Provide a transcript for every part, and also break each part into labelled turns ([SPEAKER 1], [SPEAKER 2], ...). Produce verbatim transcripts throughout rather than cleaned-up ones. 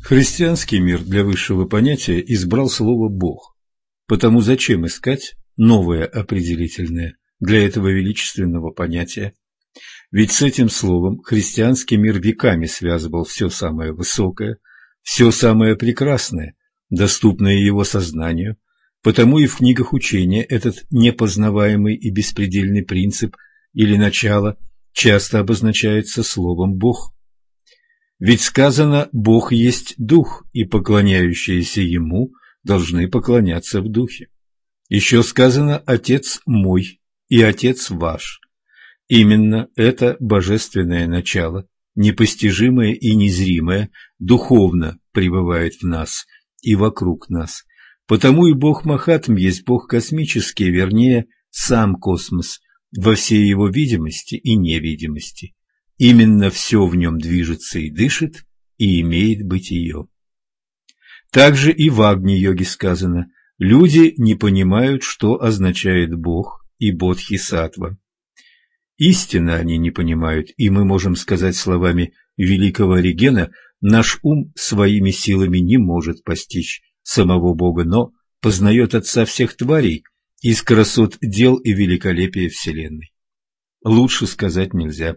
[SPEAKER 1] Христианский мир для высшего понятия избрал слово «Бог». Потому зачем искать новое определительное для этого величественного понятия? Ведь с этим словом христианский мир веками связывал все самое высокое, все самое прекрасное, доступное его сознанию, потому и в книгах учения этот непознаваемый и беспредельный принцип или начало часто обозначается словом «Бог». Ведь сказано «Бог есть Дух, и поклоняющиеся Ему должны поклоняться в Духе». Еще сказано «Отец мой и Отец ваш». Именно это божественное начало, непостижимое и незримое, духовно пребывает в нас и вокруг нас. Потому и Бог Махатм есть Бог космический, вернее, сам космос, во всей его видимости и невидимости. Именно все в нем движется и дышит, и имеет бытие. Также и в Агни-йоге сказано: люди не понимают, что означает Бог и Бодхисаттва. Истинно они не понимают, и мы можем сказать словами великого Оригена: наш ум своими силами не может постичь самого Бога, но познает Отца всех тварей из красот дел и великолепия Вселенной. Лучше сказать нельзя.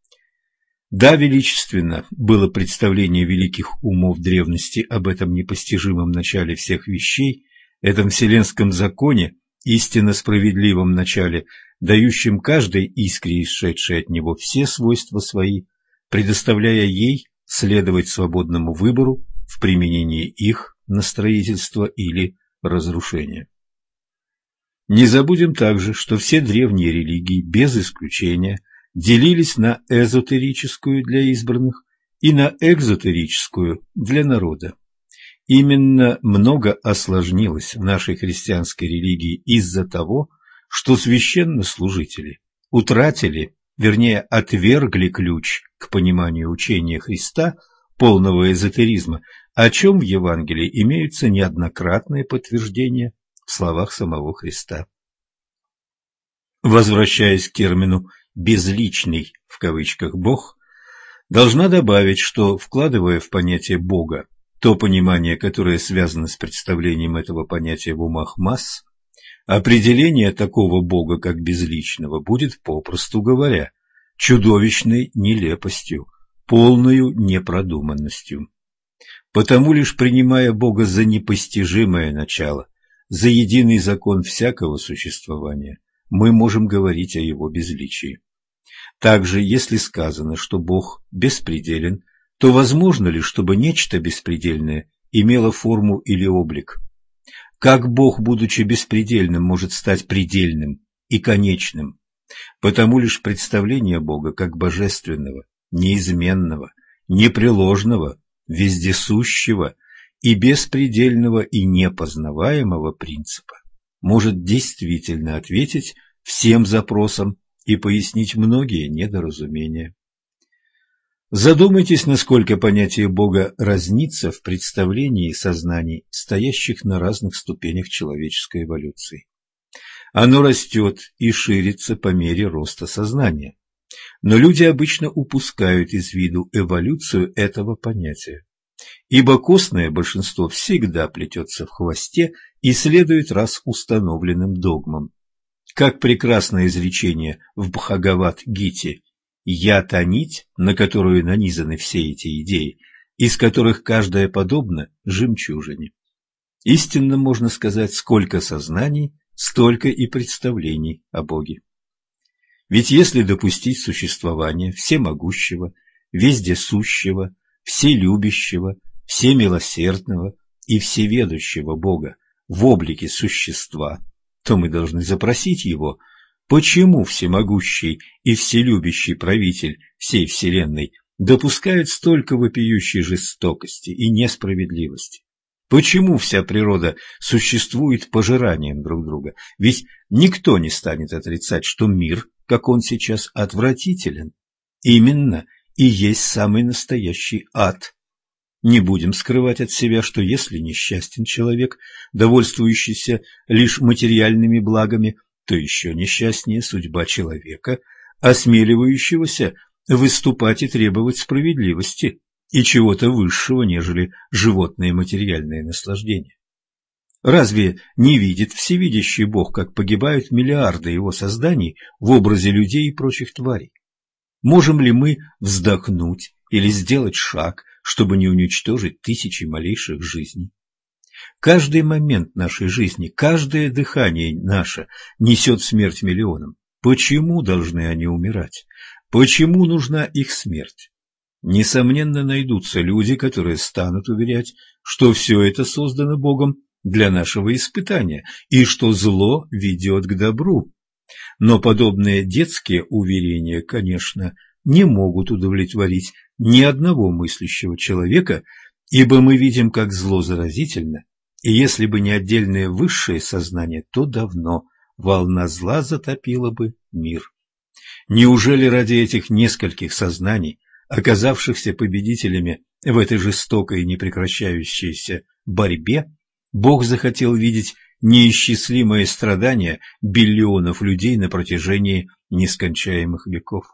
[SPEAKER 1] Да, величественно было представление великих умов древности об этом непостижимом начале всех вещей, этом вселенском законе, истинно справедливом начале, дающем каждой искре, исшедшей от него, все свойства свои, предоставляя ей следовать свободному выбору в применении их на строительство или разрушение. Не забудем также, что все древние религии, без исключения, делились на эзотерическую для избранных и на экзотерическую для народа. Именно много осложнилось в нашей христианской религии из-за того, что священнослужители утратили, вернее, отвергли ключ к пониманию учения Христа, полного эзотеризма, о чем в Евангелии имеются неоднократные подтверждения в словах самого Христа. Возвращаясь к термину «безличный» в кавычках «Бог», должна добавить, что, вкладывая в понятие Бога то понимание, которое связано с представлением этого понятия в умах масс, определение такого Бога как безличного будет, попросту говоря, чудовищной нелепостью, полною непродуманностью. Потому лишь принимая Бога за непостижимое начало, за единый закон всякого существования, мы можем говорить о его безличии. Также, если сказано, что Бог беспределен, то возможно ли, чтобы нечто беспредельное имело форму или облик? Как Бог, будучи беспредельным, может стать предельным и конечным? Потому лишь представление Бога как божественного, неизменного, непреложного, вездесущего и беспредельного и непознаваемого принципа может действительно ответить всем запросам и пояснить многие недоразумения. Задумайтесь, насколько понятие Бога разнится в представлении сознаний, стоящих на разных ступенях человеческой эволюции. Оно растет и ширится по мере роста сознания, но люди обычно упускают из виду эволюцию этого понятия, ибо костное большинство всегда плетется в хвосте и следует раз установленным догмам. Как прекрасное изречение в Бхагавад-гите: «Я та нить, на которую нанизаны все эти идеи, из которых каждая подобна жемчужине». Истинно можно сказать, сколько сознаний, столько и представлений о Боге. Ведь если допустить существование всемогущего, вездесущего, вселюбящего, всемилосердного и всеведущего Бога в облике существа, то мы должны запросить его, почему всемогущий и вселюбящий правитель всей Вселенной допускает столько вопиющей жестокости и несправедливости? Почему вся природа существует пожиранием друг друга? Ведь никто не станет отрицать, что мир, как он сейчас, отвратителен. Именно и есть самый настоящий ад. Не будем скрывать от себя, что если несчастен человек, довольствующийся лишь материальными благами, то еще несчастнее судьба человека, осмеливающегося выступать и требовать справедливости, и чего-то высшего, нежели животные материальные наслаждения. Разве не видит всевидящий Бог, как погибают миллиарды его созданий в образе людей и прочих тварей? Можем ли мы вздохнуть или сделать шаг, чтобы не уничтожить тысячи малейших жизней? Каждый момент нашей жизни, каждое дыхание наше несет смерть миллионам. Почему должны они умирать? Почему нужна их смерть? Несомненно, найдутся люди, которые станут уверять, что все это создано Богом для нашего испытания, и что зло ведет к добру. Но подобные детские уверения, конечно, не могут удовлетворить ни одного мыслящего человека, ибо мы видим, как зло заразительно, и если бы не отдельное высшее сознание, то давно волна зла затопила бы мир. Неужели ради этих нескольких сознаний, оказавшихся победителями в этой жестокой и непрекращающейся борьбе, Бог захотел видеть неисчислимые страдания биллионов людей на протяжении нескончаемых веков?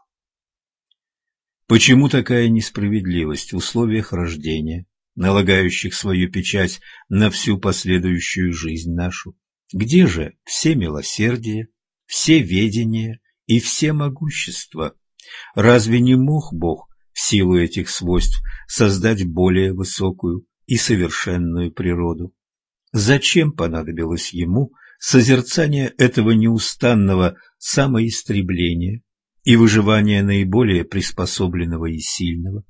[SPEAKER 1] Почему такая несправедливость в условиях рождения, налагающих свою печать на всю последующую жизнь нашу? Где же все милосердие, все ведение и все могущество? Разве не мог Бог в силу этих свойств создать более высокую и совершенную природу? Зачем понадобилось ему созерцание этого неустанного самоистребления и выживания наиболее приспособленного и сильного?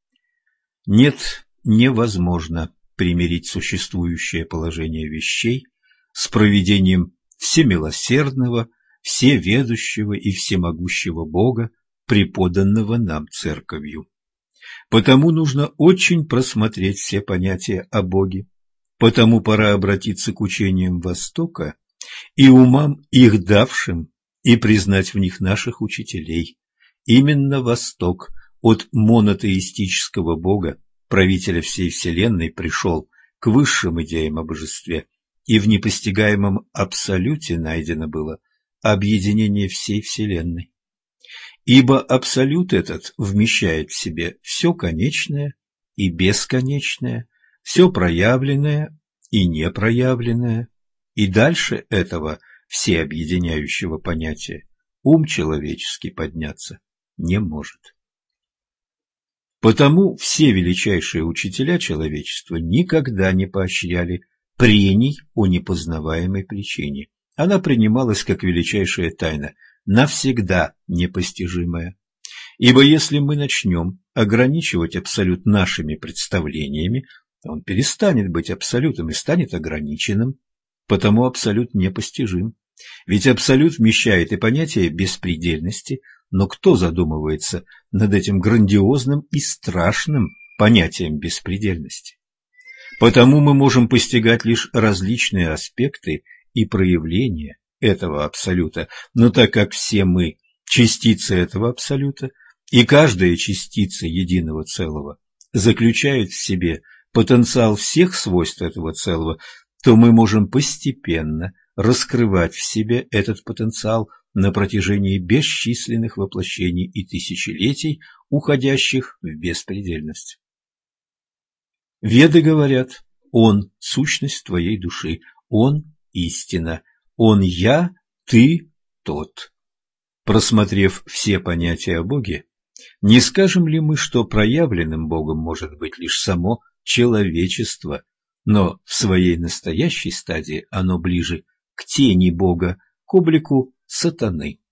[SPEAKER 1] Нет, невозможно примирить существующее положение вещей с провидением всемилосердного, всеведущего и всемогущего Бога, преподанного нам Церковью. Потому нужно очень просмотреть все понятия о Боге. Потому пора обратиться к учениям Востока и умам их давшим и признать в них наших учителей. Именно Восток от монотеистического Бога, правителя всей Вселенной, пришел к высшим идеям о божестве, и в непостигаемом абсолюте найдено было объединение всей Вселенной. Ибо абсолют этот вмещает в себе все конечное и бесконечное, все проявленное и непроявленное, и дальше этого всеобъединяющего понятия ум человеческий подняться не может. Потому все величайшие учителя человечества никогда не поощряли прений о непознаваемой причине. Она принималась как величайшая тайна, навсегда непостижимая. Ибо если мы начнем ограничивать абсолют нашими представлениями, он перестанет быть абсолютом и станет ограниченным, потому абсолют непостижим. Ведь абсолют вмещает и понятие беспредельности, но кто задумывается над этим грандиозным и страшным понятием беспредельности? Потому мы можем постигать лишь различные аспекты и проявления этого абсолюта, но так как все мы частицы этого абсолюта, и каждая частица единого целого заключает в себе потенциал всех свойств этого целого, то мы можем постепенно раскрывать в себе этот потенциал на протяжении бесчисленных воплощений и тысячелетий, уходящих в беспредельность. Веды говорят: «Он – сущность твоей души, Он – истина, Он – я, ты – тот». Просмотрев все понятия о Боге, не скажем ли мы, что проявленным Богом может быть лишь само человечество, но в своей настоящей стадии оно ближе к тени Бога, к облику сатаны?